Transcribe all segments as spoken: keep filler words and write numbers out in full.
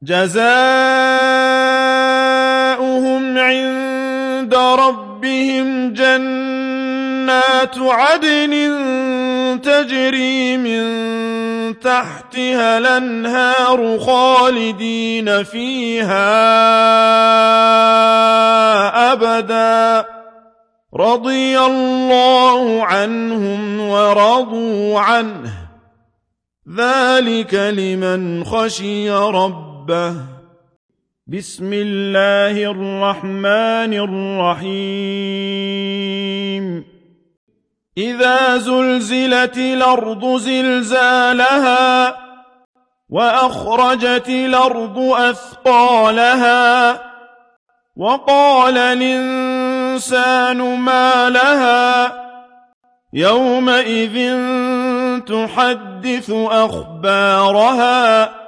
جزاؤهم عند ربهم جنات عدن تجري من تحتها الأنهار خالدين فيها أبدا رضي الله عنهم ورضوا عنه ذلك لمن خشي ربه. بسم الله الرحمن الرحيم. إذا زلزلت الأرض زلزالها وأخرجت الأرض أثقالها وقال الإنسان ما لها يومئذ تحدث أخبارها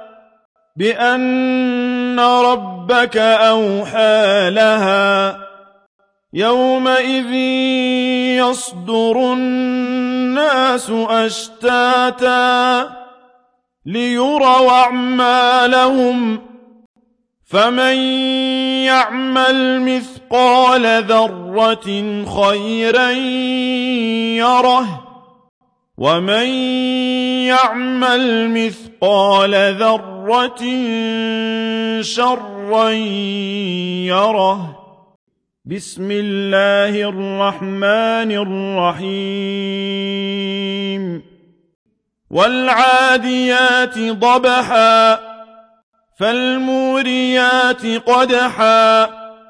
بأن ربك أوحى لها يومئذ يصدر الناس أشتاتا ليروا أعمالهم فمن يعمل مثقال ذرة خيرا يره ومن يعمل مثقال ذرة شرا يره. بسم الله الرحمن الرحيم. والعاديات ضبحا فالموريات قدحا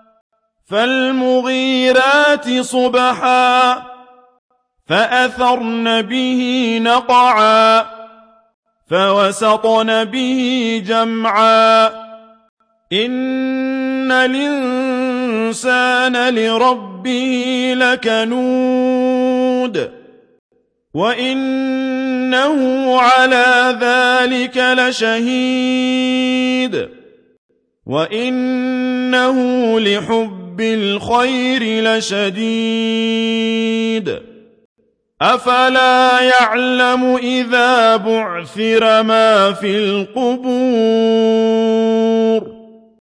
فالمغيرات صبحا فأثرن به نقعا فوسطن به جمعا إن الإنسان لربه لكنود وإنه على ذلك لشهيد وإنه لحب الخير لشديد أفلا يعلم إذا بعثر ما في القبور